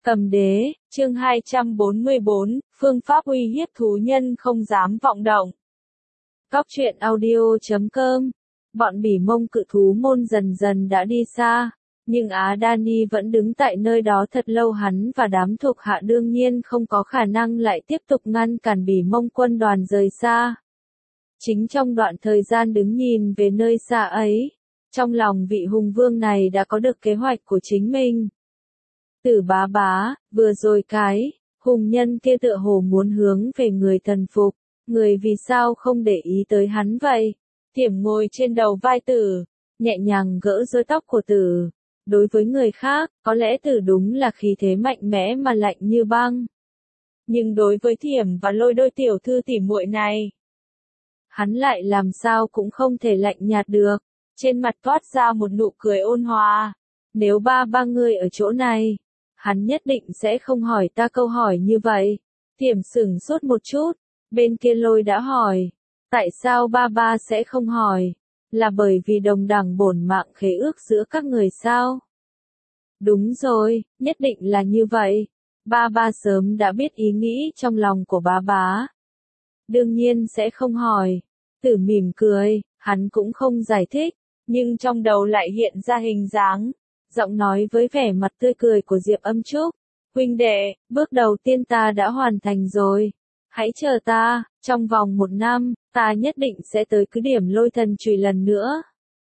Cầm đế, chương 244, phương pháp uy hiếp thú nhân không dám vọng động. Cóc truyện audio.com. Bọn bỉ mông cự thú môn dần dần đã đi xa, nhưng Á Đani vẫn đứng tại nơi đó thật lâu. Hắn và đám thuộc hạ đương nhiên không có khả năng lại tiếp tục ngăn cản bỉ mông quân đoàn rời xa. Chính trong đoạn thời gian đứng nhìn về nơi xa ấy, trong lòng vị hùng vương này đã có được kế hoạch của chính mình. Tử bá bá, vừa rồi cái hùng nhân kia tựa hồ muốn hướng về người thần phục, người vì sao không để ý tới hắn vậy? Thiểm ngồi trên đầu vai Tử, nhẹ nhàng gỡ rối tóc của Tử. Đối với người khác, có lẽ Tử đúng là khí thế mạnh mẽ mà lạnh như băng. Nhưng đối với Thiểm và Lôi đôi tiểu thư tỉ muội này, hắn lại làm sao cũng không thể lạnh nhạt được. Trên mặt toát ra một nụ cười ôn hòa. Nếu ba người ở chỗ này, hắn nhất định sẽ không hỏi ta câu hỏi như vậy. Thiểm sửng sốt một chút, bên kia Lôi đã hỏi. Tại sao ba sẽ không hỏi? Là bởi vì đồng đẳng bổn mạng khế ước giữa các người sao? Đúng rồi, nhất định là như vậy. Ba sớm đã biết ý nghĩ trong lòng của bá. Đương nhiên sẽ không hỏi. Tử mỉm cười, hắn cũng không giải thích, nhưng trong đầu lại hiện ra hình dáng, giọng nói với vẻ mặt tươi cười của Diệp Âm Trúc. Huynh đệ, bước đầu tiên ta đã hoàn thành rồi. Hãy chờ ta, trong vòng 1 năm, ta nhất định sẽ tới cứ điểm Lôi Thần Chùy lần nữa.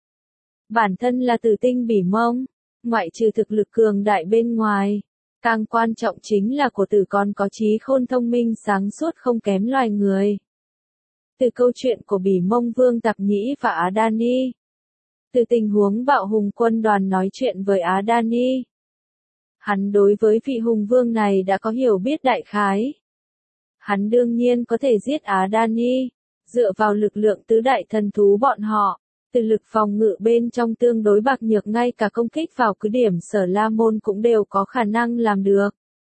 Bản thân là tử tinh bỉ mông, ngoại trừ thực lực cường đại bên ngoài, càng quan trọng chính là của Tử còn có trí khôn thông minh sáng suốt không kém loài người. Từ câu chuyện của bỉ mông vương Tạp Nhĩ và Á Đani, từ tình huống bạo hùng quân đoàn nói chuyện với Á Đani, hắn đối với vị hùng vương này đã có hiểu biết đại khái. Hắn đương nhiên có thể giết Á Đani, dựa vào lực lượng tứ đại thần thú bọn họ, từ lực phòng ngự bên trong tương đối bạc nhược, ngay cả công kích vào cứ điểm Sở La Môn cũng đều có khả năng làm được.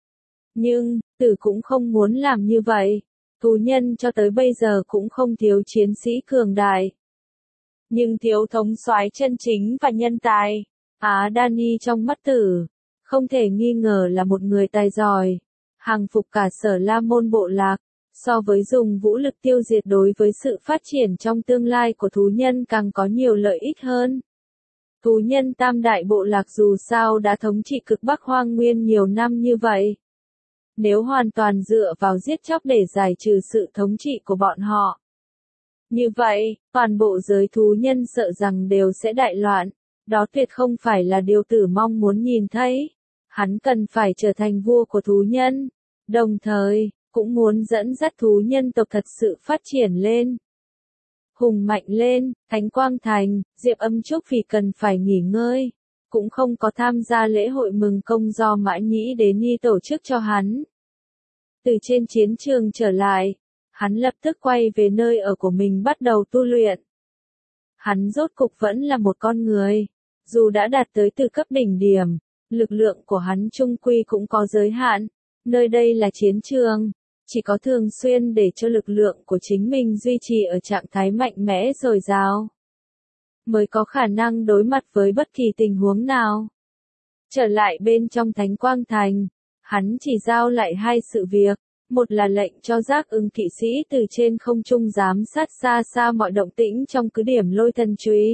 Nhưng, Tử cũng không muốn làm như vậy. Thú nhân cho tới bây giờ cũng không thiếu chiến sĩ cường đại, nhưng thiếu thống soái chân chính và nhân tài. Á Đani trong mắt Tử, không thể nghi ngờ là một người tài giỏi, hàng phục cả Sở La Môn bộ lạc, so với dùng vũ lực tiêu diệt đối với sự phát triển trong tương lai của thú nhân càng có nhiều lợi ích hơn. Thú nhân tam đại bộ lạc dù sao đã thống trị cực Bắc Hoang Nguyên nhiều năm như vậy. Nếu hoàn toàn dựa vào giết chóc để giải trừ sự thống trị của bọn họ, như vậy, toàn bộ giới thú nhân sợ rằng đều sẽ đại loạn. Đó tuyệt không phải là điều Tử mong muốn nhìn thấy. Hắn cần phải trở thành vua của thú nhân, đồng thời cũng muốn dẫn dắt thú nhân tộc thật sự phát triển lên, hùng mạnh lên. Thánh Quang Thành, Diệp Âm Trúc vì cần phải nghỉ ngơi, cũng không có tham gia lễ hội mừng công do Mã Nhĩ Đế Nhi tổ chức cho hắn. Từ trên chiến trường trở lại, hắn lập tức quay về nơi ở của mình bắt đầu tu luyện. Hắn rốt cục vẫn là một con người, dù đã đạt tới từ cấp đỉnh điểm, lực lượng của hắn chung quy cũng có giới hạn. Nơi đây là chiến trường, chỉ có thường xuyên để cho lực lượng của chính mình duy trì ở trạng thái mạnh mẽ dồi dào, mới có khả năng đối mặt với bất kỳ tình huống nào. Trở lại bên trong Thánh Quang Thành, hắn chỉ giao lại 2 sự việc. Một là lệnh cho Giác Ưng kỵ sĩ từ trên không trung giám sát xa xa mọi động tĩnh trong cứ điểm Lôi Thần Chùy.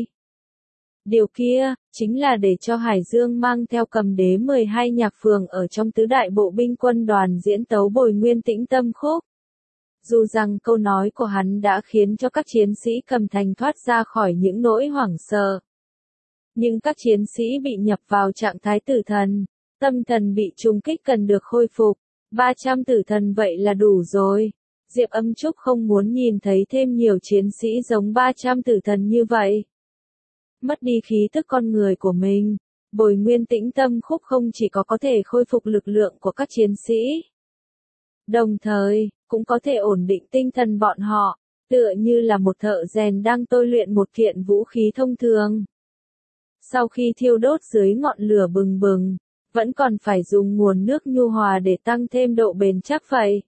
Điều kia, chính là để cho Hải Dương mang theo Cầm Đế 12 nhạc phường ở trong tứ đại bộ binh quân đoàn diễn tấu Bồi Nguyên Tĩnh Tâm Khúc. Dù rằng câu nói của hắn đã khiến cho các chiến sĩ Cầm Thành thoát ra khỏi những nỗi hoảng sợ, nhưng các chiến sĩ bị nhập vào trạng thái tử thần, tâm thần bị trùng kích cần được khôi phục. 300 tử thần vậy là đủ rồi. Diệp Âm Trúc không muốn nhìn thấy thêm nhiều chiến sĩ giống 300 tử thần như vậy. Mất đi khí tức con người của mình, Bồi Nguyên Tĩnh Tâm Khúc không chỉ có thể khôi phục lực lượng của các chiến sĩ, đồng thời, cũng có thể ổn định tinh thần bọn họ, tựa như là một thợ rèn đang tôi luyện một kiện vũ khí thông thường. Sau khi thiêu đốt dưới ngọn lửa bừng bừng, vẫn còn phải dùng nguồn nước nhu hòa để tăng thêm độ bền chắc vậy.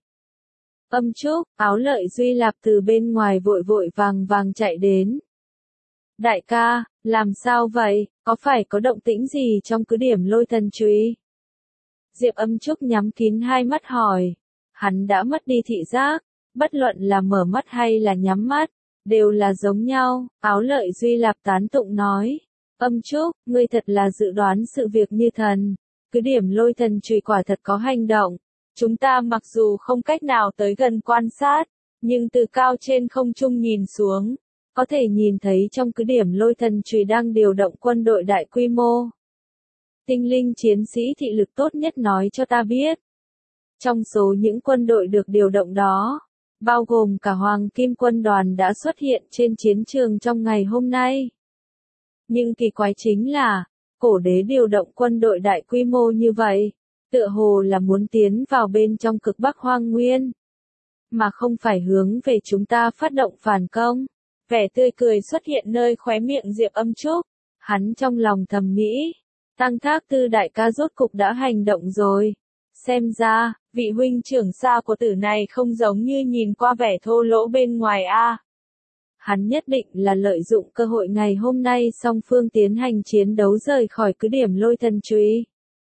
Âm Trúc, Áo Lợi Duy Lạp từ bên ngoài vội vội vàng chạy đến. Đại ca, làm sao vậy, có phải có động tĩnh gì trong cứ điểm Lôi Thần Chùy? Diệp Âm Trúc nhắm kín hai mắt hỏi. Hắn đã mất đi thị giác, bất luận là mở mắt hay là nhắm mắt, đều là giống nhau. Áo Lợi Duy Lạp tán tụng nói. Âm Trúc, ngươi thật là dự đoán sự việc như thần. Cứ điểm lôi thần chùy quả thật có hành động. Chúng ta mặc dù không cách nào tới gần quan sát, nhưng từ cao trên không trung nhìn xuống, có thể nhìn thấy trong cứ điểm lôi thần chùy đang điều động quân đội đại quy mô. Tinh linh chiến sĩ thị lực tốt nhất nói cho ta biết. Trong số những quân đội được điều động đó, bao gồm cả Hoàng Kim quân đoàn đã xuất hiện trên chiến trường trong ngày hôm nay. Nhưng kỳ quái chính là, cổ đế điều động quân đội đại quy mô như vậy, tựa hồ là muốn tiến vào bên trong cực Bắc Hoang Nguyên, mà không phải hướng về chúng ta phát động phản công. Vẻ tươi cười xuất hiện nơi khóe miệng Diệp Âm Trúc, hắn trong lòng thầm nghĩ, Tăng Thác Tư đại ca rốt cục đã hành động rồi. Xem ra, vị huynh trưởng xa của tử này không giống như nhìn qua vẻ thô lỗ bên ngoài a. Hắn nhất định là lợi dụng cơ hội ngày hôm nay song phương tiến hành chiến đấu rời khỏi cứ điểm lôi thần chùy.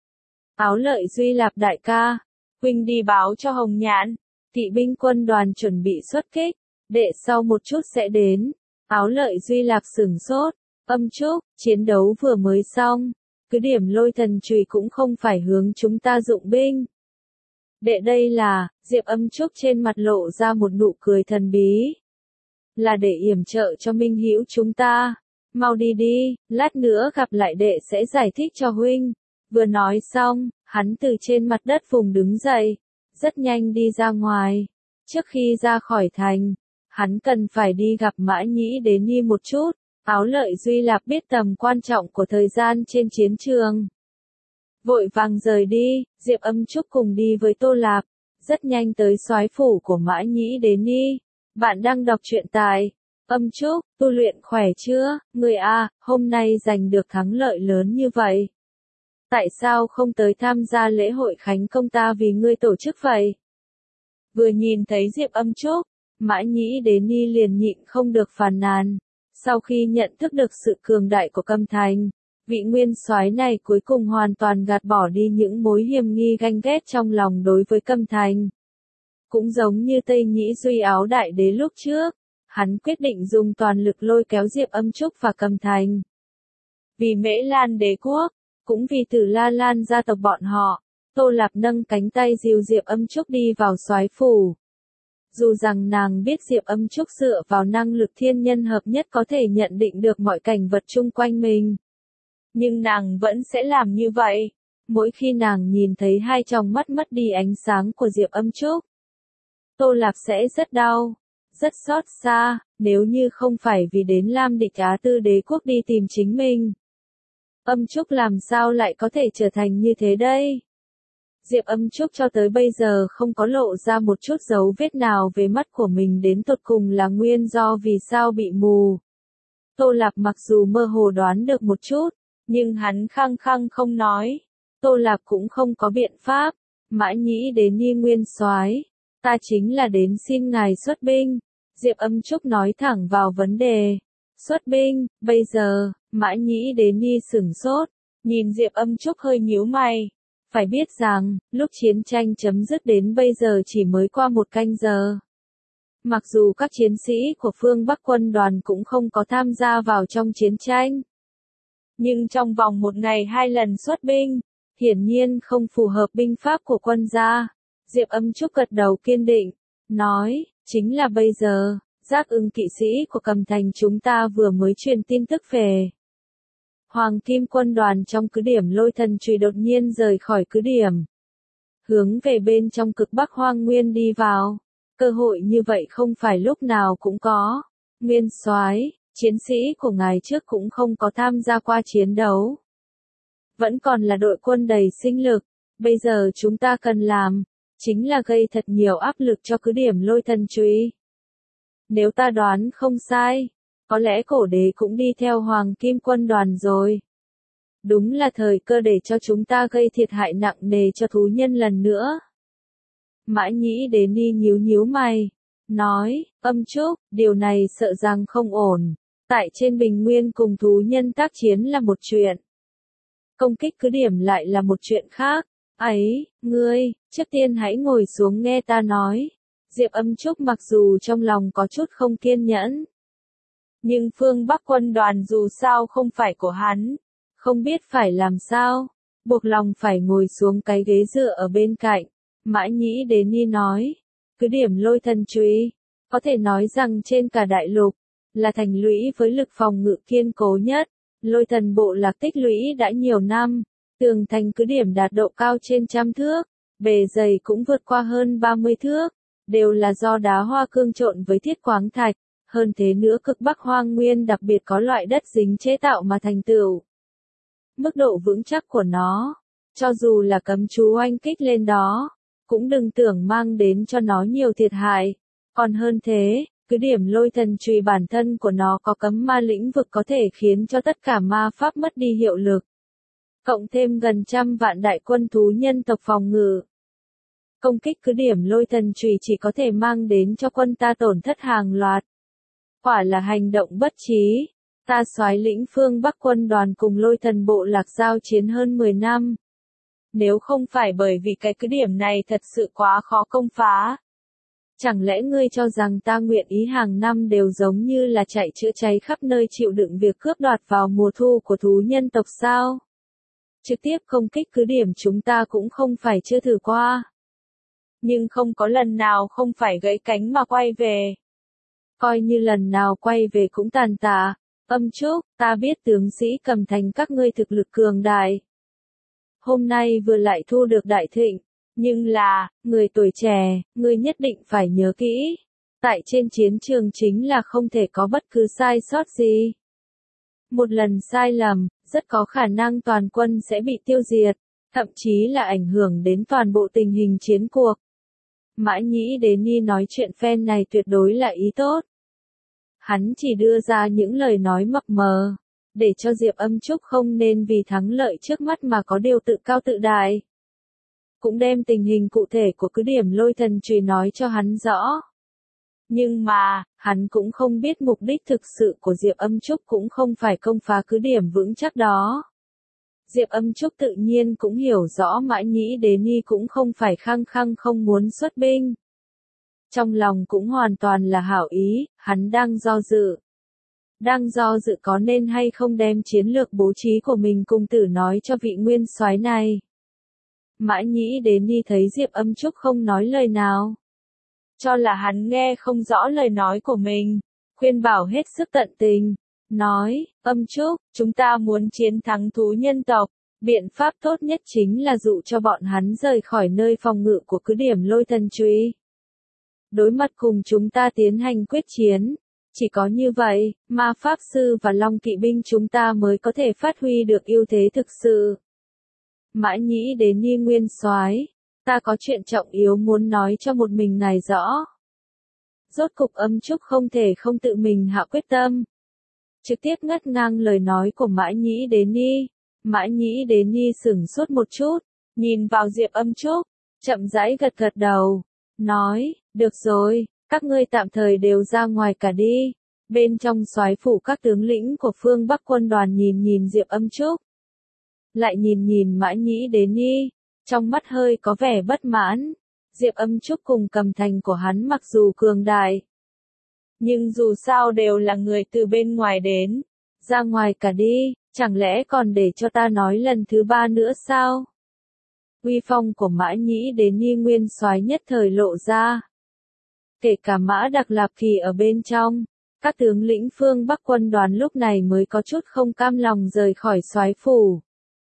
Áo Lợi Duy Lạp đại ca, huynh đi báo cho Hồng Nhạn, kỵ binh quân đoàn chuẩn bị xuất kích, đệ sau một chút sẽ đến. Áo Lợi Duy Lạp sửng sốt, Âm Trúc, chiến đấu vừa mới xong, cứ điểm lôi thần chùy cũng không phải hướng chúng ta dụng binh. Đệ đây là, Diệp Âm Trúc trên mặt lộ ra một nụ cười thần bí. Là để yểm trợ cho minh hữu chúng ta. Mau đi đi, lát nữa gặp lại đệ sẽ giải thích cho huynh. Vừa nói xong, hắn từ trên mặt đất vùng đứng dậy, rất nhanh đi ra ngoài. Trước khi ra khỏi thành, hắn cần phải đi gặp Mã Nhĩ Đế Nhi một chút. Áo Lợi Duy Lạp biết tầm quan trọng của thời gian trên chiến trường. Vội vàng rời đi, Diệp Âm Trúc cùng đi với Tô Lạp, rất nhanh tới soái phủ của Mã Nhĩ Đế Nhi. Bạn đang đọc truyện tại Âm Trúc, tu luyện khỏe chưa, người a, hôm nay giành được thắng lợi lớn như vậy. Tại sao không tới tham gia lễ hội khánh công ta vì ngươi tổ chức vậy? Vừa nhìn thấy Diệp Âm Trúc, Mã Nhĩ Đế Nhi liền nhịn không được phàn nàn. Sau khi nhận thức được sự cường đại của Câm Thành, vị nguyên soái này cuối cùng hoàn toàn gạt bỏ đi những mối hiềm nghi ganh ghét trong lòng đối với Câm Thành. Cũng giống như Tây Nhĩ Duy Áo Đại Đế lúc trước, hắn quyết định dùng toàn lực lôi kéo Diệp Âm Trúc và Câm Thành. Vì Mễ Lan đế quốc, cũng vì Tử La Lan gia tộc bọn họ, Tô Lạp nâng cánh tay dìu Diệp Âm Trúc đi vào soái phủ. Dù rằng nàng biết Diệp Âm Trúc dựa vào năng lực thiên nhân hợp nhất có thể nhận định được mọi cảnh vật chung quanh mình, nhưng nàng vẫn sẽ làm như vậy. Mỗi khi nàng nhìn thấy hai tròng mắt mất đi ánh sáng của Diệp Âm Trúc, Tô Lạp sẽ rất đau, rất xót xa, nếu như không phải vì đến Lam Địch Á Tư đế quốc đi tìm chính mình. Âm Trúc làm sao lại có thể trở thành như thế đây? Diệp Âm Trúc cho tới bây giờ không có lộ ra một chút dấu vết nào về mắt của mình đến tột cùng là nguyên do vì sao bị mù. Tô Lạp mặc dù mơ hồ đoán được một chút, nhưng hắn khăng khăng không nói. Tô Lạp cũng không có biện pháp. Mã Nhĩ Đế Nhi nguyên soái, ta chính là đến xin ngài xuất binh. Diệp Âm Trúc nói thẳng vào vấn đề. Xuất binh, bây giờ, Mã Nhĩ Đế Nhi sửng sốt, nhìn Diệp Âm Trúc hơi nhíu mày. Phải biết rằng, lúc chiến tranh chấm dứt đến bây giờ chỉ mới qua 1 canh giờ. Mặc dù các chiến sĩ của phương Bắc quân đoàn cũng không có tham gia vào trong chiến tranh, nhưng trong vòng 1 ngày 2 lần xuất binh, hiển nhiên không phù hợp binh pháp của quân gia. Diệp Âm Trúc gật đầu kiên định, nói, chính là bây giờ, Giác Ưng kỵ sĩ của Cẩm Thành chúng ta vừa mới truyền tin tức về. Hoàng Kim quân đoàn trong cứ điểm lôi thần chùy đột nhiên rời khỏi cứ điểm, hướng về bên trong cực Bắc Hoang Nguyên đi vào. Cơ hội như vậy không phải lúc nào cũng có. Nguyên soái, chiến sĩ của ngài trước cũng không có tham gia qua chiến đấu, vẫn còn là đội quân đầy sinh lực. Bây giờ chúng ta cần làm, chính là gây thật nhiều áp lực cho cứ điểm lôi thần chùy. Nếu ta đoán không sai, có lẽ cổ đế cũng đi theo Hoàng Kim quân đoàn rồi. Đúng là thời cơ để cho chúng ta gây thiệt hại nặng nề cho thú nhân lần nữa. Mã Nhĩ Đế Nhi nhíu nhíu mày, nói, Âm Trúc, điều này sợ rằng không ổn. Tại trên bình nguyên cùng thú nhân tác chiến là một chuyện, công kích cứ điểm lại là một chuyện khác. Ấy, ngươi, trước tiên hãy ngồi xuống nghe ta nói. Diệp Âm Trúc mặc dù trong lòng có chút không kiên nhẫn, nhưng phương Bắc quân đoàn dù sao không phải của hắn, không biết phải làm sao, buộc lòng phải ngồi xuống cái ghế dựa ở bên cạnh. Mã Nhĩ Đế Ni nói, cứ điểm Lôi Thần Chùy, có thể nói rằng trên cả đại lục, là thành lũy với lực phòng ngự kiên cố nhất. Lôi Thần bộ lạc tích lũy đã nhiều năm, tường thành cứ điểm đạt độ cao trên 100 thước, bề dày cũng vượt qua hơn 30 thước, đều là do đá hoa cương trộn với thiết khoáng thạch. Hơn thế nữa cực Bắc Hoang Nguyên đặc biệt có loại đất dính chế tạo mà thành tựu. Mức độ vững chắc của nó, cho dù là cấm chú oanh kích lên đó, cũng đừng tưởng mang đến cho nó nhiều thiệt hại. Còn hơn thế, cứ điểm Lôi Thần Chùy bản thân của nó có cấm ma lĩnh vực có thể khiến cho tất cả ma pháp mất đi hiệu lực. Cộng thêm gần 100 vạn đại quân thú nhân tộc phòng ngự. Công kích cứ điểm Lôi Thần Chùy chỉ có thể mang đến cho quân ta tổn thất hàng loạt. Quả là hành động bất trí. Ta soái lĩnh phương Bắc quân đoàn cùng Lôi Thần bộ lạc giao chiến hơn 10 năm. Nếu không phải bởi vì cái cứ điểm này thật sự quá khó công phá. Chẳng lẽ ngươi cho rằng ta nguyện ý hàng năm đều giống như là chạy chữa cháy khắp nơi chịu đựng việc cướp đoạt vào mùa thu của thú nhân tộc sao? Trực tiếp công kích cứ điểm chúng ta cũng không phải chưa thử qua. Nhưng không có lần nào không phải gãy cánh mà quay về. Coi như lần nào quay về cũng tàn tạ. Âm Trúc, ta biết tướng sĩ Cầm Thành các ngươi thực lực cường đại. Hôm nay vừa lại thu được đại thịnh, nhưng là, người tuổi trẻ, ngươi nhất định phải nhớ kỹ. Tại trên chiến trường chính là không thể có bất cứ sai sót gì. Một lần sai lầm, rất có khả năng toàn quân sẽ bị tiêu diệt, thậm chí là ảnh hưởng đến toàn bộ tình hình chiến cuộc. Mã Nhĩ Đế Ni nói chuyện phen này tuyệt đối là ý tốt. Hắn chỉ đưa ra những lời nói mập mờ, để cho Diệp Âm Trúc không nên vì thắng lợi trước mắt mà có điều tự cao tự đại. Cũng đem tình hình cụ thể của cứ điểm Lôi Thần Chùy nói cho hắn rõ. Nhưng mà, hắn cũng không biết mục đích thực sự của Diệp Âm Trúc cũng không phải công phá cứ điểm vững chắc đó. Diệp Âm Trúc tự nhiên cũng hiểu rõ Mã Nhĩ Đế Ni cũng không phải khăng khăng không muốn xuất binh. Trong lòng cũng hoàn toàn là hảo ý, hắn đang do dự. Đang do dự có nên hay không đem chiến lược bố trí của mình cùng Tử nói cho vị nguyên soái này. Mã Nhĩ Đế Ni thấy Diệp Âm Trúc không nói lời nào. Cho là hắn nghe không rõ lời nói của mình, khuyên bảo hết sức tận tình. Nói, Âm Trúc, chúng ta muốn chiến thắng thú nhân tộc, biện pháp tốt nhất chính là dụ cho bọn hắn rời khỏi nơi phòng ngự của cứ điểm Lôi Thần Chùy. Đối mặt cùng chúng ta tiến hành quyết chiến. Chỉ có như vậy, ma pháp sư và long kỵ binh chúng ta mới có thể phát huy được ưu thế thực sự. Mã Nhĩ Đế Ni nguyên soái, ta có chuyện trọng yếu muốn nói cho một mình ngài rõ. Rốt cục Âm Trúc không thể không tự mình hạ quyết tâm. Trực tiếp ngắt ngang lời nói của Mã Nhĩ Đế Ni. Mã Nhĩ Đế Ni sửng sốt một chút, nhìn vào Diệp Âm Trúc, chậm rãi gật gật đầu, nói, được rồi, các ngươi tạm thời đều ra ngoài cả đi. Bên trong soái phủ các tướng lĩnh của phương Bắc quân đoàn nhìn nhìn Diệp Âm Trúc. Lại nhìn nhìn Mã Nhĩ Đế Ni, trong mắt hơi có vẻ bất mãn. Diệp Âm Trúc cùng Cầm Thành của hắn mặc dù cường đại, nhưng dù sao đều là người từ bên ngoài đến. Ra ngoài cả đi, chẳng lẽ còn để cho ta nói lần thứ 3 nữa sao? Uy phong của Mã Nhĩ Đế Ni nguyên soái nhất thời lộ ra. Kể cả Mã Đặc Lạp Kỳ ở bên trong, các tướng lĩnh phương Bắc quân đoàn lúc này mới có chút không cam lòng rời khỏi soái phủ.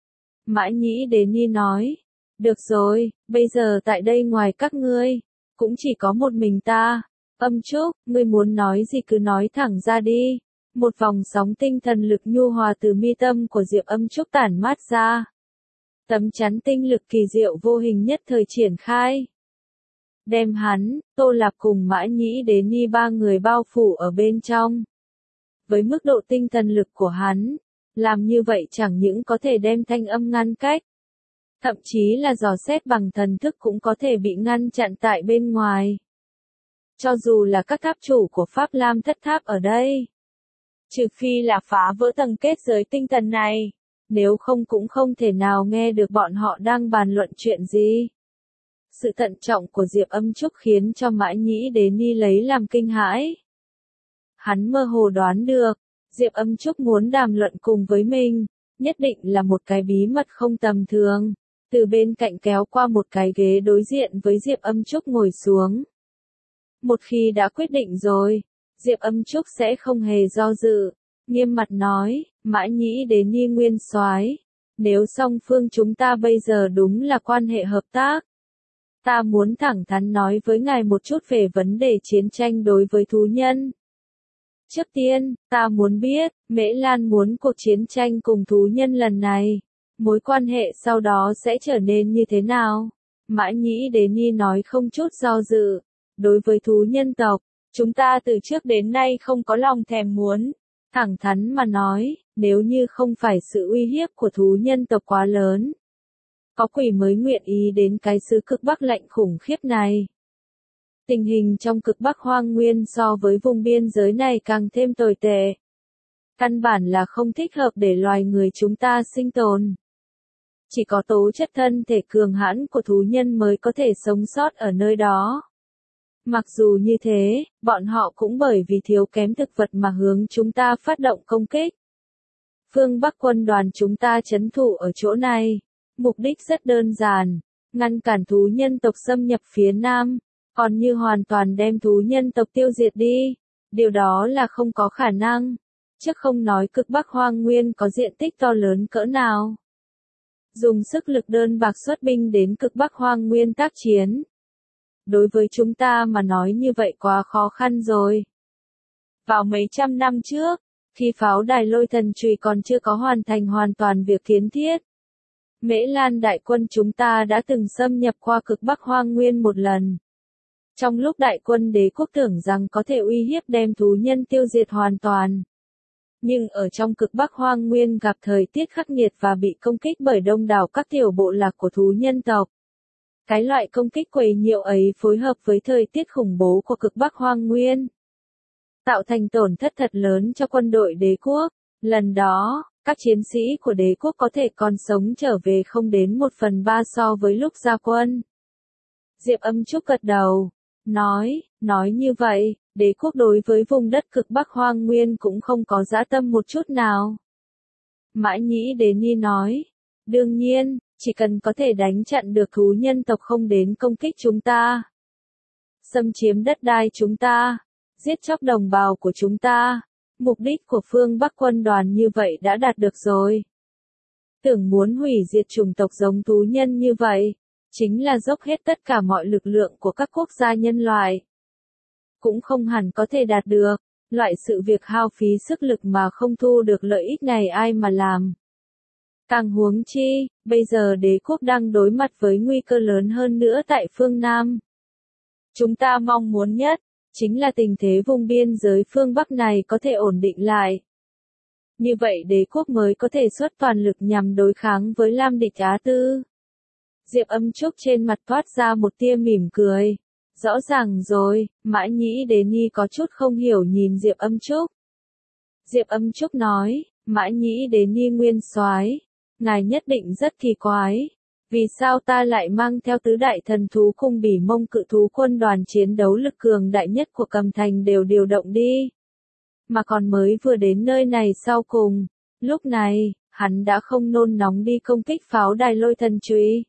Mã Nhĩ Đế Ni nói, được rồi, bây giờ tại đây ngoài các ngươi, cũng chỉ có một mình ta. Âm Trúc, ngươi muốn nói gì cứ nói thẳng ra đi. Một vòng sóng tinh thần lực nhu hòa từ mi tâm của Diệp Âm Trúc tản mát ra. Tấm chắn tinh lực kỳ diệu vô hình nhất thời triển khai. Đem hắn, Tô Lạp cùng Mã Nhĩ Đế Ni ba người bao phủ ở bên trong. Với mức độ tinh thần lực của hắn, làm như vậy chẳng những có thể đem thanh âm ngăn cách, thậm chí là dò xét bằng thần thức cũng có thể bị ngăn chặn tại bên ngoài. Cho dù là các tháp chủ của Pháp Lam thất tháp ở đây, trừ phi là phá vỡ tầng kết giới tinh thần này, nếu không cũng không thể nào nghe được bọn họ đang bàn luận chuyện gì. Sự thận trọng của Diệp Âm Trúc khiến cho Mã Nhĩ Đế Ni lấy làm kinh hãi. Hắn mơ hồ đoán được, Diệp Âm Trúc muốn đàm luận cùng với mình, nhất định là một cái bí mật không tầm thường. Từ bên cạnh kéo qua một cái ghế đối diện với Diệp Âm Trúc ngồi xuống. Một khi đã quyết định rồi, Diệp Âm Trúc sẽ không hề do dự, nghiêm mặt nói, Mã Nhĩ Đế Ni nguyên soái, nếu song phương chúng ta bây giờ đúng là quan hệ hợp tác, ta muốn thẳng thắn nói với ngài một chút về vấn đề chiến tranh đối với thú nhân. Trước tiên, ta muốn biết, Mễ Lan muốn cuộc chiến tranh cùng thú nhân lần này, mối quan hệ sau đó sẽ trở nên như thế nào? Mã Nhĩ Đế Ni nói không chút do dự, đối với thú nhân tộc, chúng ta từ trước đến nay không có lòng thèm muốn. Thẳng thắn mà nói, nếu như không phải sự uy hiếp của thú nhân tộc quá lớn, có quỷ mới nguyện ý đến cái xứ cực Bắc lạnh khủng khiếp này. Tình hình trong cực Bắc hoang nguyên so với vùng biên giới này càng thêm tồi tệ. Căn bản là không thích hợp để loài người chúng ta sinh tồn. Chỉ có tố chất thân thể cường hãn của thú nhân mới có thể sống sót ở nơi đó. Mặc dù như thế, bọn họ cũng bởi vì thiếu kém thực vật mà hướng chúng ta phát động công kích. Phương Bắc quân đoàn chúng ta trấn thủ ở chỗ này, mục đích rất đơn giản, ngăn cản thú nhân tộc xâm nhập phía Nam, còn như hoàn toàn đem thú nhân tộc tiêu diệt đi, điều đó là không có khả năng, chứ không nói cực Bắc hoang nguyên có diện tích to lớn cỡ nào. Dùng sức lực đơn bạc xuất binh đến cực Bắc hoang nguyên tác chiến. Đối với chúng ta mà nói như vậy quá khó khăn rồi. Vào mấy trăm năm trước, khi pháo đài Lôi Thần Chùy còn chưa có hoàn thành hoàn toàn việc kiến thiết, Mễ Lan đại quân chúng ta đã từng xâm nhập qua cực Bắc hoang nguyên một lần. Trong lúc đại quân đế quốc tưởng rằng có thể uy hiếp đem thú nhân tiêu diệt hoàn toàn. Nhưng ở trong cực Bắc hoang nguyên gặp thời tiết khắc nghiệt và bị công kích bởi đông đảo các tiểu bộ lạc của thú nhân tộc. Cái loại công kích quấy nhiễu ấy phối hợp với thời tiết khủng bố của cực Bắc hoang nguyên, tạo thành tổn thất thật lớn cho quân đội đế quốc. Lần đó, các chiến sĩ của đế quốc có thể còn sống trở về không đến 1/3 so với lúc ra quân. Diệp Âm Trúc gật đầu, nói như vậy, đế quốc đối với vùng đất cực Bắc hoang nguyên cũng không có dã tâm một chút nào. Mã Nhĩ Đế Ni nói, đương nhiên, chỉ cần có thể đánh chặn được thú nhân tộc không đến công kích chúng ta, xâm chiếm đất đai chúng ta, giết chóc đồng bào của chúng ta, mục đích của phương Bắc quân đoàn như vậy đã đạt được rồi. Tưởng muốn hủy diệt chủng tộc giống thú nhân như vậy, chính là dốc hết tất cả mọi lực lượng của các quốc gia nhân loại. Cũng không hẳn có thể đạt được, loại sự việc hao phí sức lực mà không thu được lợi ích này ai mà làm. Càng huống chi, bây giờ đế quốc đang đối mặt với nguy cơ lớn hơn nữa tại phương Nam. Chúng ta mong muốn nhất, chính là tình thế vùng biên giới phương Bắc này có thể ổn định lại. Như vậy đế quốc mới có thể xuất toàn lực nhằm đối kháng với Lam địch Á Tư. Diệp Âm Trúc trên mặt toát ra một tia mỉm cười. Rõ ràng rồi, Mã Nhĩ Đế Ni có chút không hiểu nhìn Diệp Âm Trúc. Diệp Âm Trúc nói, Mã Nhĩ Đế Ni nguyên soái, ngài nhất định rất kỳ quái. Vì sao ta lại mang theo tứ đại thần thú cùng Bỉ Mông cự thú quân đoàn chiến đấu lực cường đại nhất của Cầm Thành đều điều động đi? Mà còn mới vừa đến nơi này sau cùng, lúc này, hắn đã không nôn nóng đi công kích pháo đài Lôi Thần Chùy.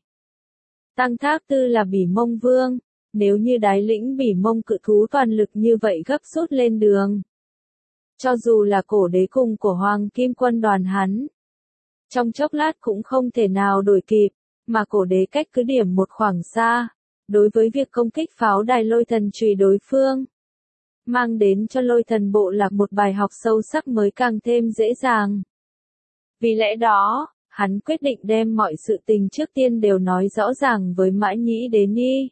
Tăng Thác Tư là Bỉ Mông vương, nếu như đái lĩnh Bỉ Mông cự thú toàn lực như vậy gấp rút lên đường. Cho dù là cổ đế cùng của Hoàng Kim quân đoàn hắn, trong chốc lát cũng không thể nào đuổi kịp, mà cổ đế cách cứ điểm một khoảng xa, đối với việc công kích pháo đài Lôi Thần Chùy đối phương, mang đến cho Lôi Thần bộ lạc một bài học sâu sắc mới càng thêm dễ dàng. Vì lẽ đó, hắn quyết định đem mọi sự tình trước tiên đều nói rõ ràng với Mã Nhĩ Đế Ni.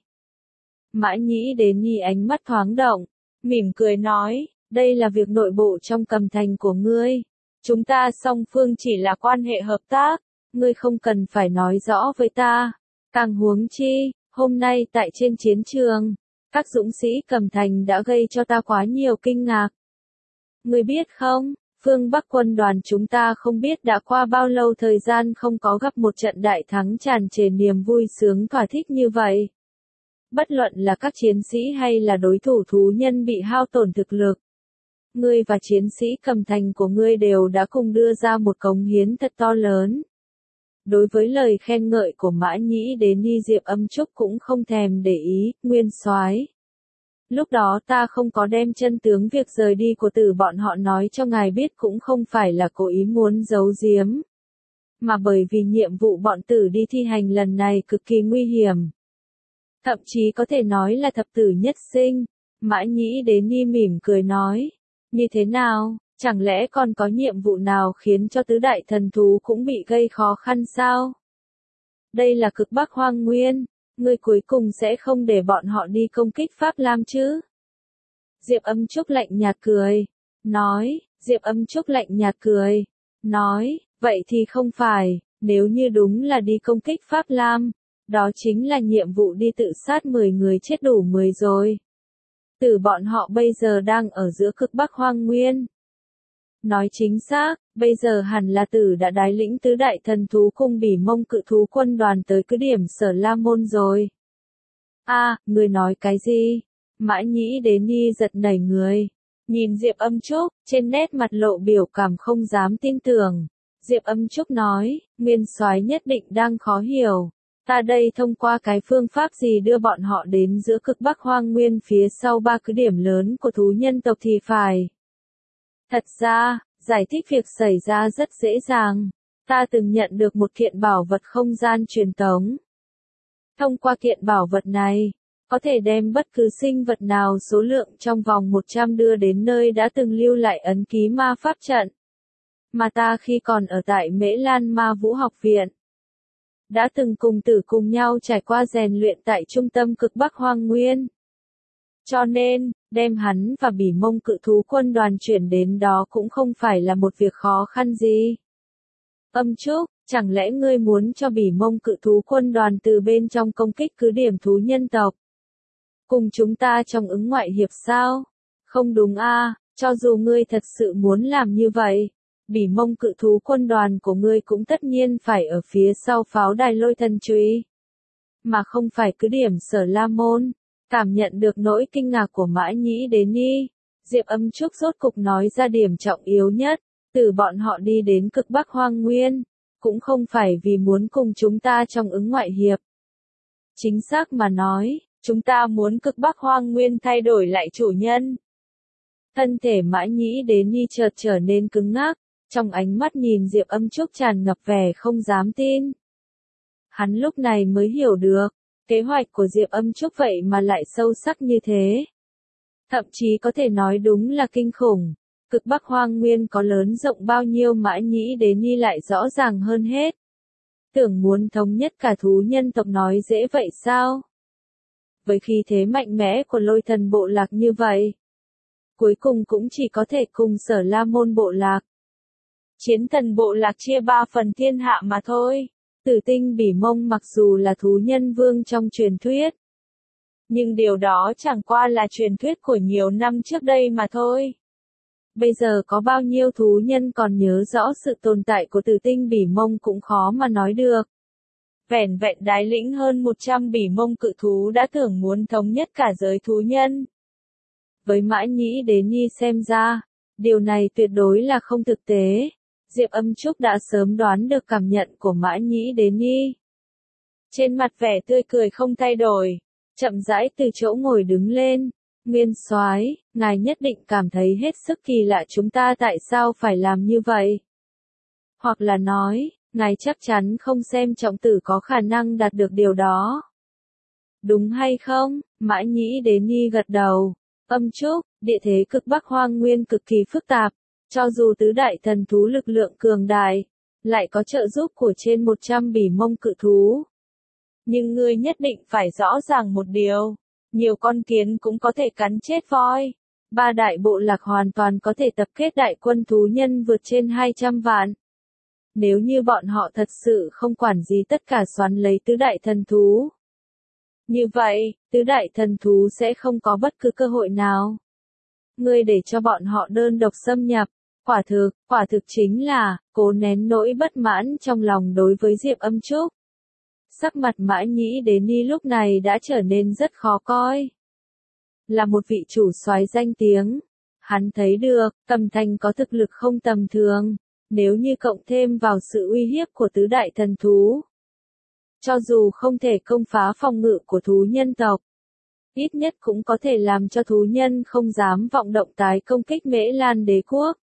Mã Nhĩ Đế Ni ánh mắt thoáng động, mỉm cười nói, đây là việc nội bộ trong Cầm Thành của ngươi. Chúng ta song phương chỉ là quan hệ hợp tác, ngươi không cần phải nói rõ với ta. Càng huống chi, hôm nay tại trên chiến trường, các dũng sĩ Cầm Thành đã gây cho ta quá nhiều kinh ngạc. Ngươi biết không, Phương Bắc quân đoàn chúng ta không biết đã qua bao lâu thời gian không có gặp một trận đại thắng tràn trề niềm vui sướng thỏa thích như vậy. Bất luận là các chiến sĩ hay là đối thủ thú nhân bị hao tổn thực lực. Ngươi và chiến sĩ cầm thành của ngươi đều đã cùng đưa ra một cống hiến thật to lớn. Đối với lời khen ngợi của Mã Nhĩ Đế Ni, Diệp Âm Trúc cũng không thèm để ý, nguyên soái. Lúc đó ta không có đem chân tướng việc rời đi của tử bọn họ nói cho ngài biết cũng không phải là cố ý muốn giấu giếm. Mà bởi vì nhiệm vụ bọn tử đi thi hành lần này cực kỳ nguy hiểm. Thậm chí có thể nói là thập tử nhất sinh. Mã Nhĩ Đế Ni mỉm cười nói. Như thế nào, chẳng lẽ còn có nhiệm vụ nào khiến cho tứ đại thần thú cũng bị gây khó khăn sao? Đây là cực Bắc Hoang Nguyên, ngươi cuối cùng sẽ không để bọn họ đi công kích Pháp Lam chứ? Diệp Âm Trúc lạnh nhạt cười, nói, vậy thì không phải, nếu như đúng là đi công kích Pháp Lam, đó chính là nhiệm vụ đi tự sát 10 người chết đủ 10 rồi. Tử bọn họ bây giờ đang ở giữa cực Bắc Hoang Nguyên. Nói chính xác, bây giờ hẳn là tử đã đái lĩnh tứ đại thần thú cùng Bỉ Mông cự thú quân đoàn tới cứ điểm Sở La Môn rồi. Người nói cái gì? Mã Nhĩ Đế Ni giật nảy người. Nhìn Diệp Âm Trúc, trên nét mặt lộ biểu cảm không dám tin tưởng. Diệp Âm Trúc nói, nguyên soái nhất định đang khó hiểu. Ta đây thông qua cái phương pháp gì đưa bọn họ đến giữa cực Bắc Hoang Nguyên phía sau 3 cứ điểm lớn của thú nhân tộc thì phải. Thật ra, giải thích việc xảy ra rất dễ dàng. Ta từng nhận được một kiện bảo vật không gian truyền tống. Thông qua kiện bảo vật này, có thể đem bất cứ sinh vật nào số lượng trong vòng 100 đưa đến nơi đã từng lưu lại ấn ký ma pháp trận. Mà ta khi còn ở tại Mễ Lan Ma Vũ Học Viện, đã từng cùng tử cùng nhau trải qua rèn luyện tại trung tâm cực Bắc Hoang Nguyên. Cho nên, đem hắn và Bỉ Mông cự thú quân đoàn chuyển đến đó cũng không phải là một việc khó khăn gì. Âm Trúc, chẳng lẽ ngươi muốn cho Bỉ Mông cự thú quân đoàn từ bên trong công kích cứ điểm thú nhân tộc? Cùng chúng ta trong ứng ngoại hiệp sao? Không đúng cho dù ngươi thật sự muốn làm như vậy, Bỉ Mông cự thú quân đoàn của ngươi cũng tất nhiên phải ở phía sau pháo đài Lôi Thần Trùy. Mà không phải cứ điểm Sở La Môn. Cảm nhận được nỗi kinh ngạc của Mã Nhĩ Đế Ni, Diệp Âm Trúc rốt cục nói ra điểm trọng yếu nhất, từ bọn họ đi đến cực Bắc Hoang Nguyên, cũng không phải vì muốn cùng chúng ta trong ứng ngoại hiệp. Chính xác mà nói, chúng ta muốn cực Bắc Hoang Nguyên thay đổi lại chủ nhân. Thân thể Mã Nhĩ Đế Ni chợt trở nên cứng ngắc, trong ánh mắt nhìn Diệp Âm Trúc tràn ngập vẻ không dám tin. Hắn lúc này mới hiểu được. Kế hoạch của Diệp Âm Trúc vậy mà lại sâu sắc như thế. Thậm chí có thể nói đúng là kinh khủng. Cực Bắc Hoang Nguyên có lớn rộng bao nhiêu Mã Nhĩ Đế Ni lại rõ ràng hơn hết. Tưởng muốn thống nhất cả thú nhân tộc nói dễ vậy sao? Với khí thế mạnh mẽ của Lôi Thần bộ lạc như vậy, cuối cùng cũng chỉ có thể cùng Sở La Môn bộ lạc. Chiến Thần bộ lạc chia 3 phần thiên hạ mà thôi. Tử tinh Bỉ Mông mặc dù là thú nhân vương trong truyền thuyết, nhưng điều đó chẳng qua là truyền thuyết của nhiều năm trước đây mà thôi. Bây giờ có bao nhiêu thú nhân còn nhớ rõ sự tồn tại của tử tinh Bỉ Mông cũng khó mà nói được. Vẻn vẹn đái lĩnh hơn 100 Bỉ Mông cự thú đã tưởng muốn thống nhất cả giới thú nhân. Với Mã Nhĩ Đế Ni xem ra, điều này tuyệt đối là không thực tế. Diệp Âm Trúc đã sớm đoán được cảm nhận của Mã Nhĩ Đế Ni. Trên mặt vẻ tươi cười không thay đổi, chậm rãi từ chỗ ngồi đứng lên. Nguyên soái, ngài nhất định cảm thấy hết sức kỳ lạ chúng ta tại sao phải làm như vậy. Hoặc là nói, ngài chắc chắn không xem trọng tử có khả năng đạt được điều đó. Đúng hay không? Mã Nhĩ Đế Ni gật đầu. Âm Trúc, địa thế cực Bắc Hoang Nguyên cực kỳ phức tạp. Cho dù tứ đại thần thú lực lượng cường đại, lại có trợ giúp của trên 100 Bỉ Mông cự thú. Nhưng ngươi nhất định phải rõ ràng một điều, nhiều con kiến cũng có thể cắn chết voi. 3 đại bộ lạc hoàn toàn có thể tập kết đại quân thú nhân vượt trên 200 vạn. Nếu như bọn họ thật sự không quản gì tất cả xoắn lấy tứ đại thần thú. Như vậy, tứ đại thần thú sẽ không có bất cứ cơ hội nào. Ngươi để cho bọn họ đơn độc xâm nhập, Quả thực chính là, cố nén nỗi bất mãn trong lòng đối với Diệp Âm Trúc. Sắc mặt Mã Nhĩ Đế Ni lúc này đã trở nên rất khó coi. Là một vị chủ soái danh tiếng, hắn thấy được, Cầm Thành có thực lực không tầm thường, nếu như cộng thêm vào sự uy hiếp của tứ đại thần thú. Cho dù không thể công phá phòng ngự của thú nhân tộc, ít nhất cũng có thể làm cho thú nhân không dám vọng động tái công kích Mễ Lan đế quốc.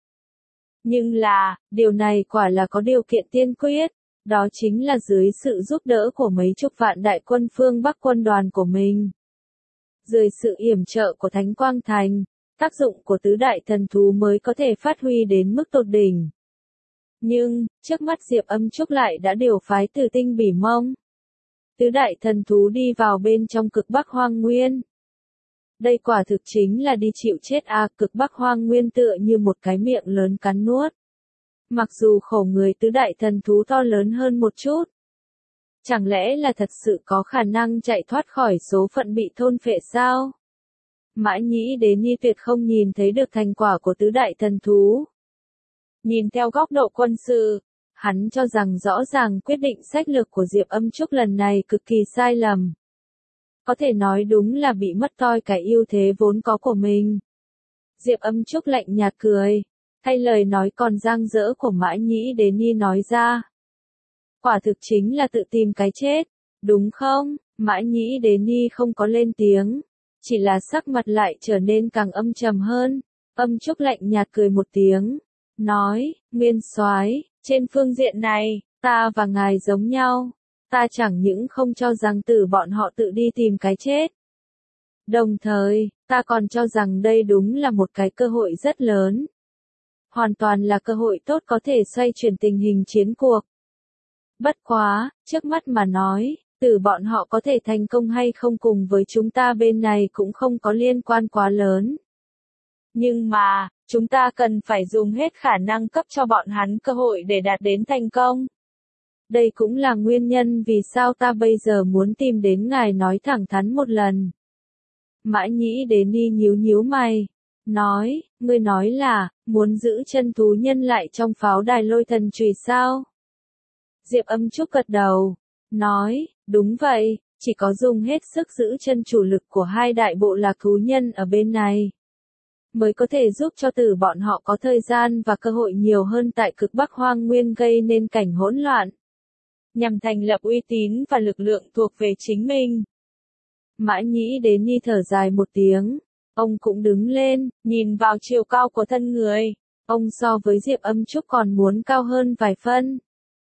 Nhưng là, điều này quả là có điều kiện tiên quyết, đó chính là dưới sự giúp đỡ của mấy chục vạn đại quân phương Bắc quân đoàn của mình. Dưới sự yểm trợ của Thánh Quang Thành, tác dụng của tứ đại thần thú mới có thể phát huy đến mức tột đỉnh. Nhưng, trước mắt Diệp Âm Trúc lại đã điều phái Tử Tinh Bỉ Mông. Tứ đại thần thú đi vào bên trong cực Bắc Hoang Nguyên. Đây quả thực chính là đi chịu chết à, cực Bắc Hoang Nguyên tựa như một cái miệng lớn cắn nuốt. Mặc dù khẩu người tứ đại thần thú to lớn hơn một chút. Chẳng lẽ là thật sự có khả năng chạy thoát khỏi số phận bị thôn phệ sao? Mã Nhĩ Đế Ni tuyệt không nhìn thấy được thành quả của tứ đại thần thú. Nhìn theo góc độ quân sự, hắn cho rằng rõ ràng quyết định sách lược của Diệp Âm Trúc lần này cực kỳ sai lầm. Có thể nói đúng là bị mất toi cái ưu thế vốn có của mình. Diệp Âm Trúc lạnh nhạt cười, thay lời nói còn dang dỡ của Mã Nhĩ Đế Ni nói ra. Quả thực chính là tự tìm cái chết, đúng không? Mã Nhĩ Đế Ni không có lên tiếng, chỉ là sắc mặt lại trở nên càng âm trầm hơn. Âm Trúc lạnh nhạt cười một tiếng, nói, Nguyên Soái, trên phương diện này, ta và ngài giống nhau, ta chẳng những không cho rằng bọn họ tự đi tìm cái chết. Đồng thời, ta còn cho rằng đây đúng là một cái cơ hội rất lớn. Hoàn toàn là cơ hội tốt có thể xoay chuyển tình hình chiến cuộc. Bất quá, trước mắt mà nói, bọn họ có thể thành công hay không cùng với chúng ta bên này cũng không có liên quan quá lớn. Nhưng mà, chúng ta cần phải dùng hết khả năng cấp cho bọn hắn cơ hội để đạt đến thành công. Đây cũng là nguyên nhân vì sao ta bây giờ muốn tìm đến ngài nói thẳng thắn một lần. Mã Nhĩ Đế Ni nhíu nhíu mày, nói, ngươi nói là, muốn giữ chân thú nhân lại trong pháo đài lôi thần chùy sao? Diệp Âm Trúc gật đầu, nói, đúng vậy, chỉ có dùng hết sức giữ chân chủ lực của hai đại bộ lạc thú nhân ở bên này, mới có thể giúp cho bọn họ có thời gian và cơ hội nhiều hơn tại cực Bắc Hoang Nguyên gây nên cảnh hỗn loạn, nhằm thành lập uy tín và lực lượng thuộc về chính mình. Mã Nhĩ Đế Ni thở dài một tiếng, ông cũng đứng lên, nhìn vào chiều cao của thân người, ông so với Diệp Âm Trúc còn muốn cao hơn vài phân.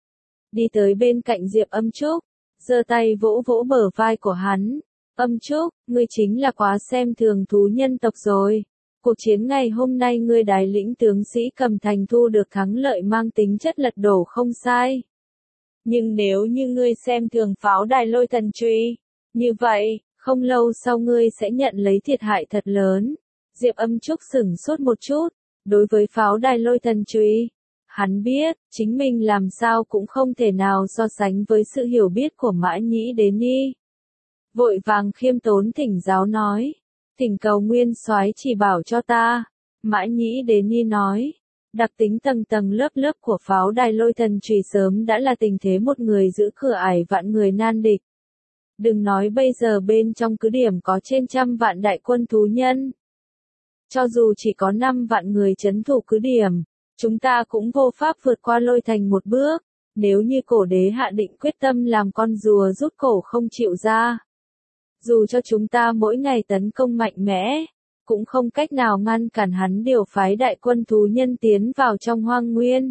Đi tới bên cạnh Diệp Âm Trúc, giơ tay vỗ vỗ bờ vai của hắn. Âm Trúc, ngươi chính là quá xem thường thú nhân tộc rồi. Cuộc chiến ngày hôm nay ngươi đái lĩnh tướng sĩ Cầm Thành thu được thắng lợi mang tính chất lật đổ không sai. Nhưng nếu như ngươi xem thường pháo đài lôi thần chùy, như vậy, không lâu sau ngươi sẽ nhận lấy thiệt hại thật lớn. Diệp Âm Trúc sửng sốt một chút, đối với pháo đài lôi thần chùy. Hắn biết, chính mình làm sao cũng không thể nào so sánh với sự hiểu biết của Mã Nhĩ Đế Ni. Vội vàng khiêm tốn thỉnh giáo nói, thỉnh cầu Nguyên Soái chỉ bảo cho ta. Mã Nhĩ Đế Ni nói, đặc tính tầng tầng lớp lớp của pháo đài lôi thần chùy sớm đã là tình thế một người giữ cửa ải vạn người nan địch. Đừng nói bây giờ bên trong cứ điểm có trên 100 vạn đại quân thú nhân. Cho dù chỉ có 5 vạn người trấn thủ cứ điểm, chúng ta cũng vô pháp vượt qua lôi thành một bước, nếu như cổ đế hạ định quyết tâm làm con rùa rút cổ không chịu ra. Dù cho chúng ta mỗi ngày tấn công mạnh mẽ, cũng không cách nào ngăn cản hắn điều phái đại quân thú nhân tiến vào trong hoang nguyên.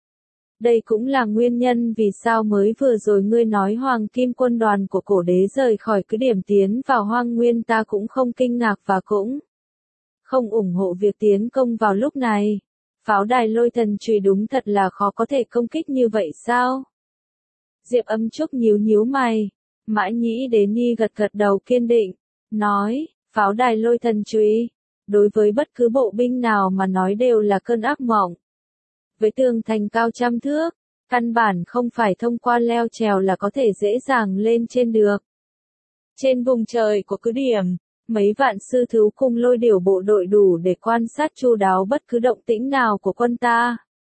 Đây cũng là nguyên nhân vì sao mới vừa rồi ngươi nói Hoàng Kim quân đoàn của cổ đế rời khỏi cứ điểm tiến vào hoang nguyên ta cũng không kinh ngạc và cũng không ủng hộ việc tiến công vào lúc này. Pháo đài lôi thần chùy đúng thật là khó có thể công kích như vậy sao? Diệp Âm Trúc nhíu nhíu mày. Mã Nhĩ Đế Ni gật gật đầu kiên định, nói, pháo đài lôi thần chùy, đối với bất cứ bộ binh nào mà nói đều là cơn ác mộng. Với tường thành cao 100 thước, căn bản không phải thông qua leo trèo là có thể dễ dàng lên trên được. Trên vùng trời của cứ điểm, Mấy vạn sư thú cùng lôi điểu bộ đội đủ để quan sát chu đáo bất cứ động tĩnh nào của quân ta.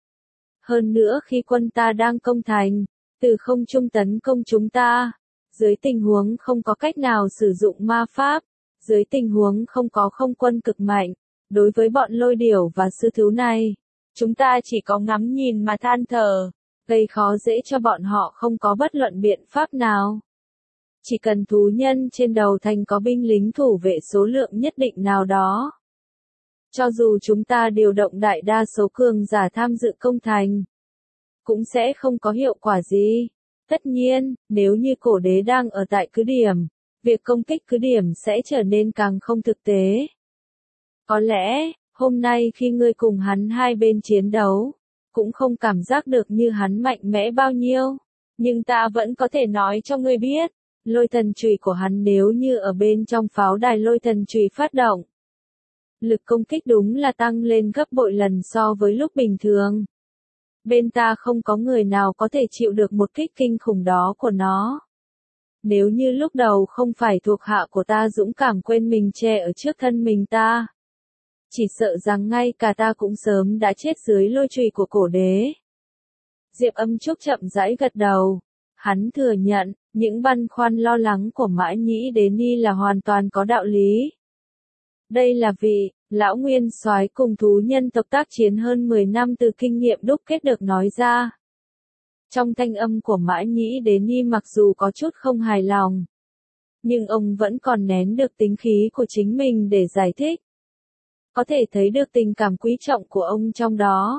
Hơn nữa khi quân ta đang công thành, từ không trung tấn công chúng ta, dưới tình huống không có cách nào sử dụng ma pháp, dưới tình huống không có không quân cực mạnh, đối với bọn lôi điểu và sư thú này, chúng ta chỉ có ngắm nhìn mà than thở, gây khó dễ cho bọn họ không có bất luận biện pháp nào. Chỉ cần thú nhân trên đầu thành có binh lính thủ vệ số lượng nhất định nào đó. Cho dù chúng ta điều động đại đa số cường giả tham dự công thành, cũng sẽ không có hiệu quả gì. Tất nhiên, nếu như cổ đế đang ở tại cứ điểm, việc công kích cứ điểm sẽ trở nên càng không thực tế. Có lẽ, hôm nay khi ngươi cùng hắn hai bên chiến đấu, cũng không cảm giác được như hắn mạnh mẽ bao nhiêu, nhưng ta vẫn có thể nói cho ngươi biết, lôi thần chùy của hắn nếu như ở bên trong pháo đài lôi thần chùy phát động. Lực công kích đúng là tăng lên gấp bội lần so với lúc bình thường. Bên ta không có người nào có thể chịu được một kích kinh khủng đó của nó. Nếu như lúc đầu không phải thuộc hạ của ta dũng cảm quên mình che ở trước thân mình ta, chỉ sợ rằng ngay cả ta cũng sớm đã chết dưới lôi chùy của cổ đế. Diệp Âm Trúc chậm rãi gật đầu. Hắn thừa nhận, những băn khoăn lo lắng của Mã Nhĩ Đế Ni là hoàn toàn có đạo lý. Đây là vị lão nguyên soái cùng thú nhân tộc tác chiến hơn 10 năm từ kinh nghiệm đúc kết được nói ra. Trong thanh âm của Mã Nhĩ Đế Ni mặc dù có chút không hài lòng, nhưng ông vẫn còn nén được tính khí của chính mình để giải thích. Có thể thấy được tình cảm quý trọng của ông trong đó.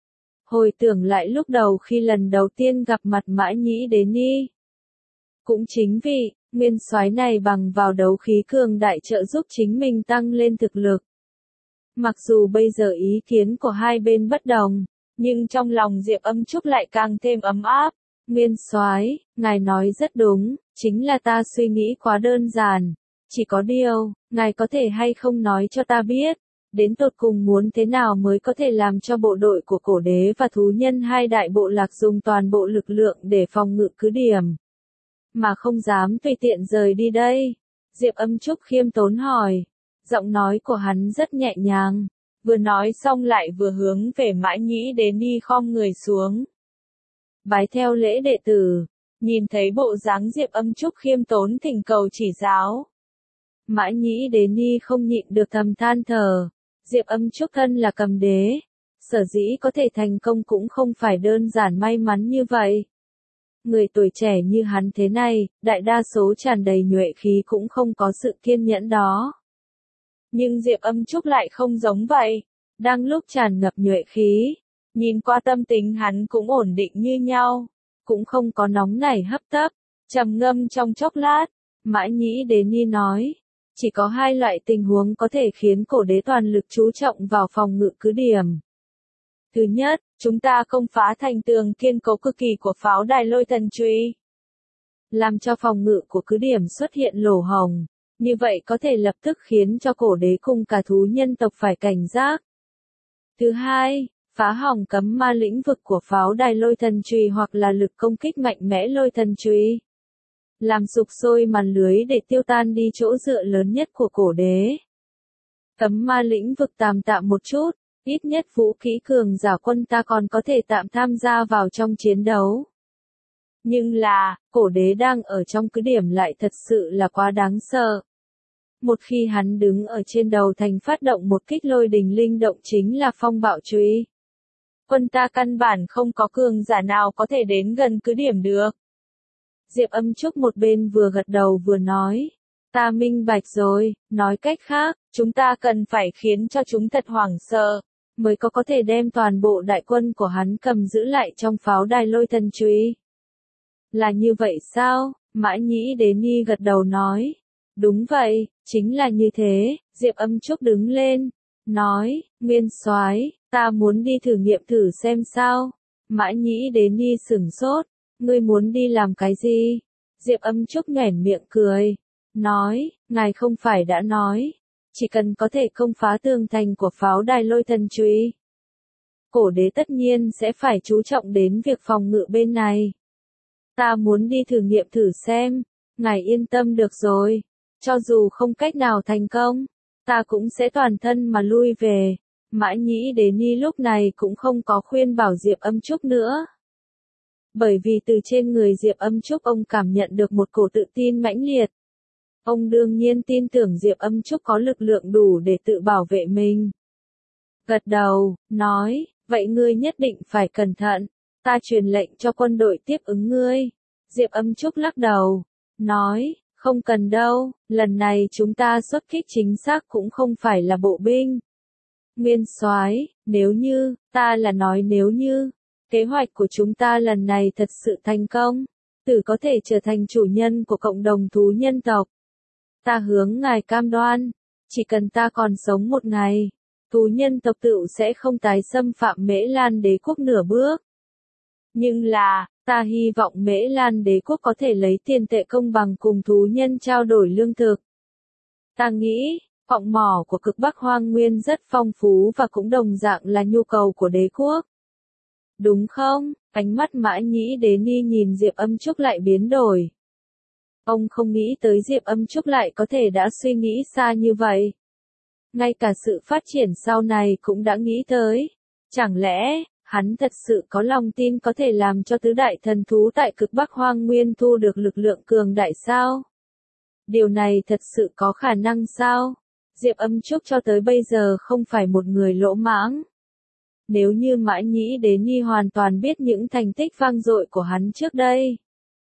Hồi tưởng lại lúc đầu khi lần đầu tiên gặp mặt Mã Nhĩ Đế Ni. Cũng chính vì, nguyên soái này bằng vào đấu khí cường đại trợ giúp chính mình tăng lên thực lực. Mặc dù bây giờ ý kiến của hai bên bất đồng, nhưng trong lòng Diệp Âm Trúc lại càng thêm ấm áp. Nguyên soái, ngài nói rất đúng, chính là ta suy nghĩ quá đơn giản. Chỉ có điều, ngài có thể hay không nói cho ta biết, đến tột cùng muốn thế nào mới có thể làm cho bộ đội của cổ đế và thú nhân hai đại bộ lạc dùng toàn bộ lực lượng để phòng ngự cứ điểm, mà không dám tùy tiện rời đi đây? Diệp Âm Trúc khiêm tốn hỏi. Giọng nói của hắn rất nhẹ nhàng, vừa nói xong lại vừa hướng về Mã Nhĩ Đế Ni khom người xuống. Bái theo lễ đệ tử, nhìn thấy bộ dáng Diệp Âm Trúc khiêm tốn thỉnh cầu chỉ giáo. Mã Nhĩ Đế Ni không nhịn được thầm than thở, Diệp Âm Trúc thân là cầm đế, sở dĩ có thể thành công cũng không phải đơn giản may mắn như vậy. Người tuổi trẻ như hắn thế này, đại đa số tràn đầy nhuệ khí cũng không có sự kiên nhẫn đó. Nhưng Diệp Âm Trúc lại không giống vậy, đang lúc tràn ngập nhuệ khí, nhìn qua tâm tình hắn cũng ổn định như nhau, cũng không có nóng nảy hấp tấp, trầm ngâm trong chốc lát, Mã Nhĩ Đế Ni nói, chỉ có hai loại tình huống có thể khiến cổ đế toàn lực chú trọng vào phòng ngự cứ điểm. Thứ nhất, chúng ta công phá thành tường kiên cố cực kỳ của pháo đài lôi thần chùy, làm cho phòng ngự của cứ điểm xuất hiện lỗ hổng. Như vậy có thể lập tức khiến cho cổ đế cùng cả thú nhân tộc phải cảnh giác. Thứ hai, phá hỏng cấm ma lĩnh vực của pháo đài lôi thần chùy hoặc là lực công kích mạnh mẽ lôi thần chùy. Làm sụp sôi màn lưới để tiêu tan đi chỗ dựa lớn nhất của cổ đế. Cấm ma lĩnh vực tạm tạm một chút, ít nhất vũ khí cường giả quân ta còn có thể tạm tham gia vào trong chiến đấu. Nhưng là, cổ đế đang ở trong cứ điểm lại thật sự là quá đáng sợ. Một khi hắn đứng ở trên đầu thành phát động một kích lôi đình linh động chính là phong bạo chùy. Quân ta căn bản không có cường giả nào có thể đến gần cứ điểm được. Diệp Âm Trúc một bên vừa gật đầu vừa nói. Ta minh bạch rồi, nói cách khác, chúng ta cần phải khiến cho chúng thật hoảng sợ, mới có thể đem toàn bộ đại quân của hắn cầm giữ lại trong pháo đài lôi thần chùy. Là như vậy sao? Mã Nhĩ Đế Ni gật đầu nói. Đúng vậy, chính là như thế. Diệp Âm Trúc đứng lên, nói, Nguyên soái, ta muốn đi thử nghiệm thử xem sao. Mã Nhĩ Đế Ni sửng sốt, ngươi muốn đi làm cái gì? Diệp Âm Trúc nhoẻn miệng cười, nói, ngài không phải đã nói, chỉ cần có thể công phá tường thành của pháo đài lôi thần chùy, cổ đế tất nhiên sẽ phải chú trọng đến việc phòng ngự bên này. Ta muốn đi thử nghiệm thử xem, ngài yên tâm được rồi. Cho dù không cách nào thành công, ta cũng sẽ toàn thân mà lui về. Mã Nhĩ Đế Ni lúc này cũng không có khuyên bảo Diệp Âm Trúc nữa. Bởi vì từ trên người Diệp Âm Trúc ông cảm nhận được một cổ tự tin mãnh liệt. Ông đương nhiên tin tưởng Diệp Âm Trúc có lực lượng đủ để tự bảo vệ mình. Gật đầu, nói, vậy ngươi nhất định phải cẩn thận, ta truyền lệnh cho quân đội tiếp ứng ngươi. Diệp Âm Trúc lắc đầu, nói, không cần đâu, lần này chúng ta xuất kích chính xác cũng không phải là bộ binh. Nguyên soái, nếu như, ta là nói nếu như, kế hoạch của chúng ta lần này thật sự thành công, tử có thể trở thành chủ nhân của cộng đồng thú nhân tộc. Ta hướng ngài cam đoan, chỉ cần ta còn sống một ngày, thú nhân tộc tự sẽ không tái xâm phạm Mễ Lan đế quốc nửa bước. Nhưng là, ta hy vọng Mễ Lan đế quốc có thể lấy tiền tệ công bằng cùng thú nhân trao đổi lương thực. Ta nghĩ, quặng mỏ của cực Bắc Hoang Nguyên rất phong phú và cũng đồng dạng là nhu cầu của đế quốc. Đúng không? Ánh mắt Mã Nhĩ Đế Ni nhìn Diệp Âm Trúc lại biến đổi. Ông không nghĩ tới Diệp Âm Trúc lại có thể đã suy nghĩ xa như vậy. Ngay cả sự phát triển sau này cũng đã nghĩ tới. Chẳng lẽ, hắn thật sự có lòng tin có thể làm cho tứ đại thần thú tại cực Bắc Hoang Nguyên thu được lực lượng cường đại sao? Điều này thật sự có khả năng sao? Diệp Âm Trúc cho tới bây giờ không phải một người lỗ mãng. Nếu như Mã Nhĩ Đế Ni hoàn toàn biết những thành tích vang dội của hắn trước đây,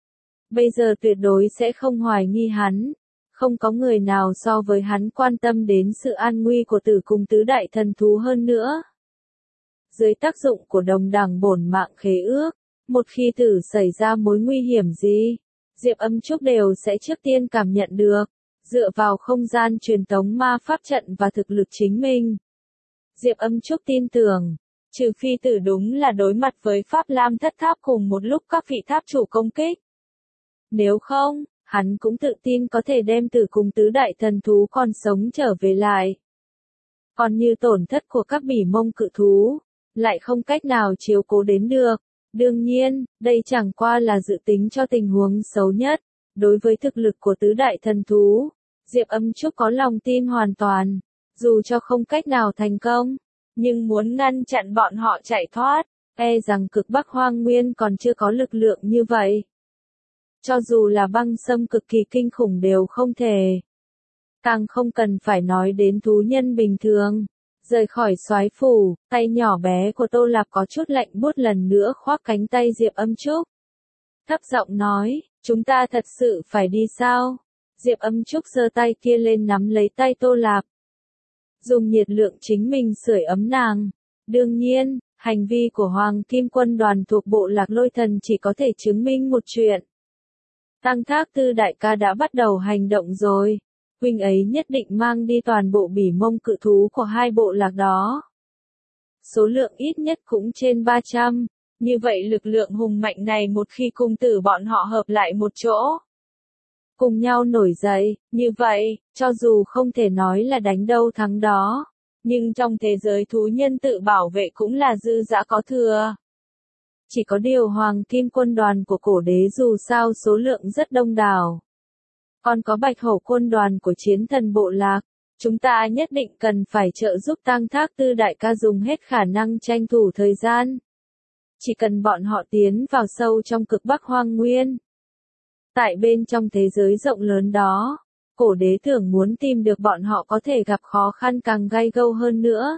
bây giờ tuyệt đối sẽ không hoài nghi hắn. Không có người nào so với hắn quan tâm đến sự an nguy của tử cùng tứ đại thần thú hơn nữa. Dưới tác dụng của đồng đẳng bổn mạng khế ước, một khi tử xảy ra mối nguy hiểm gì, Diệp Âm Trúc đều sẽ trước tiên cảm nhận được, dựa vào không gian truyền tống ma pháp trận và thực lực chính mình. Diệp Âm Trúc tin tưởng, trừ phi tử đúng là đối mặt với Pháp Lam thất tháp cùng một lúc các vị tháp chủ công kích. Nếu không, hắn cũng tự tin có thể đem tử cùng tứ đại thần thú còn sống trở về lại. Còn như tổn thất của các bỉ mông cự thú, lại không cách nào chiếu cố đến được. Đương nhiên, đây chẳng qua là dự tính cho tình huống xấu nhất. Đối với thực lực của tứ đại thần thú, Diệp Âm Trúc có lòng tin hoàn toàn. Dù cho không cách nào thành công, nhưng muốn ngăn chặn bọn họ chạy thoát, e rằng cực Bắc Hoang Nguyên còn chưa có lực lượng như vậy. Cho dù là băng sâm cực kỳ kinh khủng đều không thể. Càng không cần phải nói đến thú nhân bình thường. Rời khỏi soái phủ, tay nhỏ bé của Tô Lạp có chút lạnh buốt lần nữa khoác cánh tay Diệp Âm Trúc. Thấp giọng nói, chúng ta thật sự phải đi sao? Diệp Âm Trúc giơ tay kia lên nắm lấy tay Tô Lạp. Dùng nhiệt lượng chính mình sưởi ấm nàng. Đương nhiên, hành vi của Hoàng Kim Quân đoàn thuộc bộ lạc Lôi Thần chỉ có thể chứng minh một chuyện. Tăng Thác Tư đại ca đã bắt đầu hành động rồi. Huynh ấy nhất định mang đi toàn bộ bỉ mông cự thú của hai bộ lạc đó. Số lượng ít nhất cũng trên 300. Như vậy lực lượng hùng mạnh này một khi cùng tử bọn họ hợp lại một chỗ, cùng nhau nổi dậy, như vậy, cho dù không thể nói là đánh đâu thắng đó, nhưng trong thế giới thú nhân tự bảo vệ cũng là dư dã có thừa. Chỉ có điều Hoàng Kim Quân đoàn của cổ đế dù sao số lượng rất đông đảo. Còn có Bạch Hổ Quân đoàn của chiến thần bộ lạc, chúng ta nhất định cần phải trợ giúp Tăng Thác Tư đại ca dùng hết khả năng tranh thủ thời gian. Chỉ cần bọn họ tiến vào sâu trong cực Bắc Hoang Nguyên. Tại bên trong thế giới rộng lớn đó, cổ đế tưởng muốn tìm được bọn họ có thể gặp khó khăn càng gay gâu hơn nữa.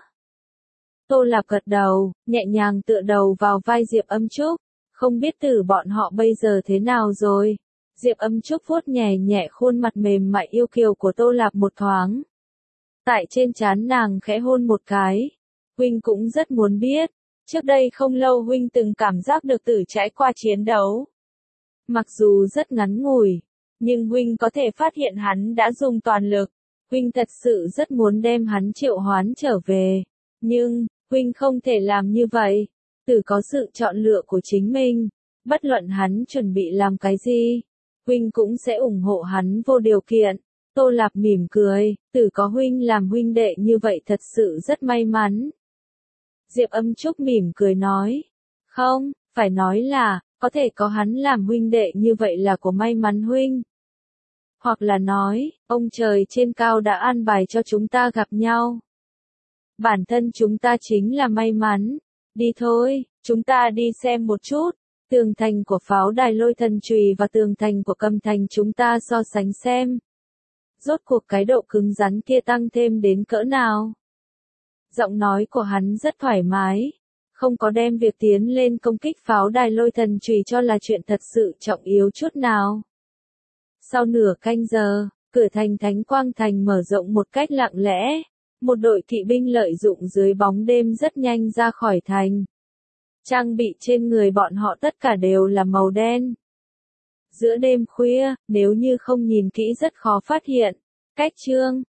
Tô Lạp gật đầu, nhẹ nhàng tựa đầu vào vai Diệp Âm Trúc, không biết tử bọn họ bây giờ thế nào rồi. Diệp Âm Trúc vuốt nhẹ nhẹ khuôn mặt mềm mại yêu kiều của Tô Lạp một thoáng. Tại trên trán nàng khẽ hôn một cái. Huynh cũng rất muốn biết, trước đây không lâu huynh từng cảm giác được tử trải qua chiến đấu. Mặc dù rất ngắn ngủi, nhưng huynh có thể phát hiện hắn đã dùng toàn lực. Huynh thật sự rất muốn đem hắn triệu hoán trở về. Nhưng, huynh không thể làm như vậy. Tử có sự chọn lựa của chính mình. Bất luận hắn chuẩn bị làm cái gì, huynh cũng sẽ ủng hộ hắn vô điều kiện. Tô Lạp mỉm cười, tử có huynh làm huynh đệ như vậy thật sự rất may mắn. Diệp Âm Trúc mỉm cười nói, không, phải nói là, có thể có hắn làm huynh đệ như vậy là của may mắn huynh. Hoặc là nói, ông trời trên cao đã an bài cho chúng ta gặp nhau. Bản thân chúng ta chính là may mắn. Đi thôi, chúng ta đi xem một chút. Tường thành của pháo đài Lôi Thần Chùy và tường thành của Cầm Thành chúng ta so sánh xem. Rốt cuộc cái độ cứng rắn kia tăng thêm đến cỡ nào? Giọng nói của hắn rất thoải mái, không có đem việc tiến lên công kích pháo đài Lôi Thần Chùy cho là chuyện thật sự trọng yếu chút nào. Sau nửa canh giờ, cửa thành Thánh Quang Thành mở rộng một cách lặng lẽ. Một đội kỵ binh lợi dụng dưới bóng đêm rất nhanh ra khỏi thành. Trang bị trên người bọn họ tất cả đều là màu đen. Giữa đêm khuya, nếu như không nhìn kỹ rất khó phát hiện. Cách chương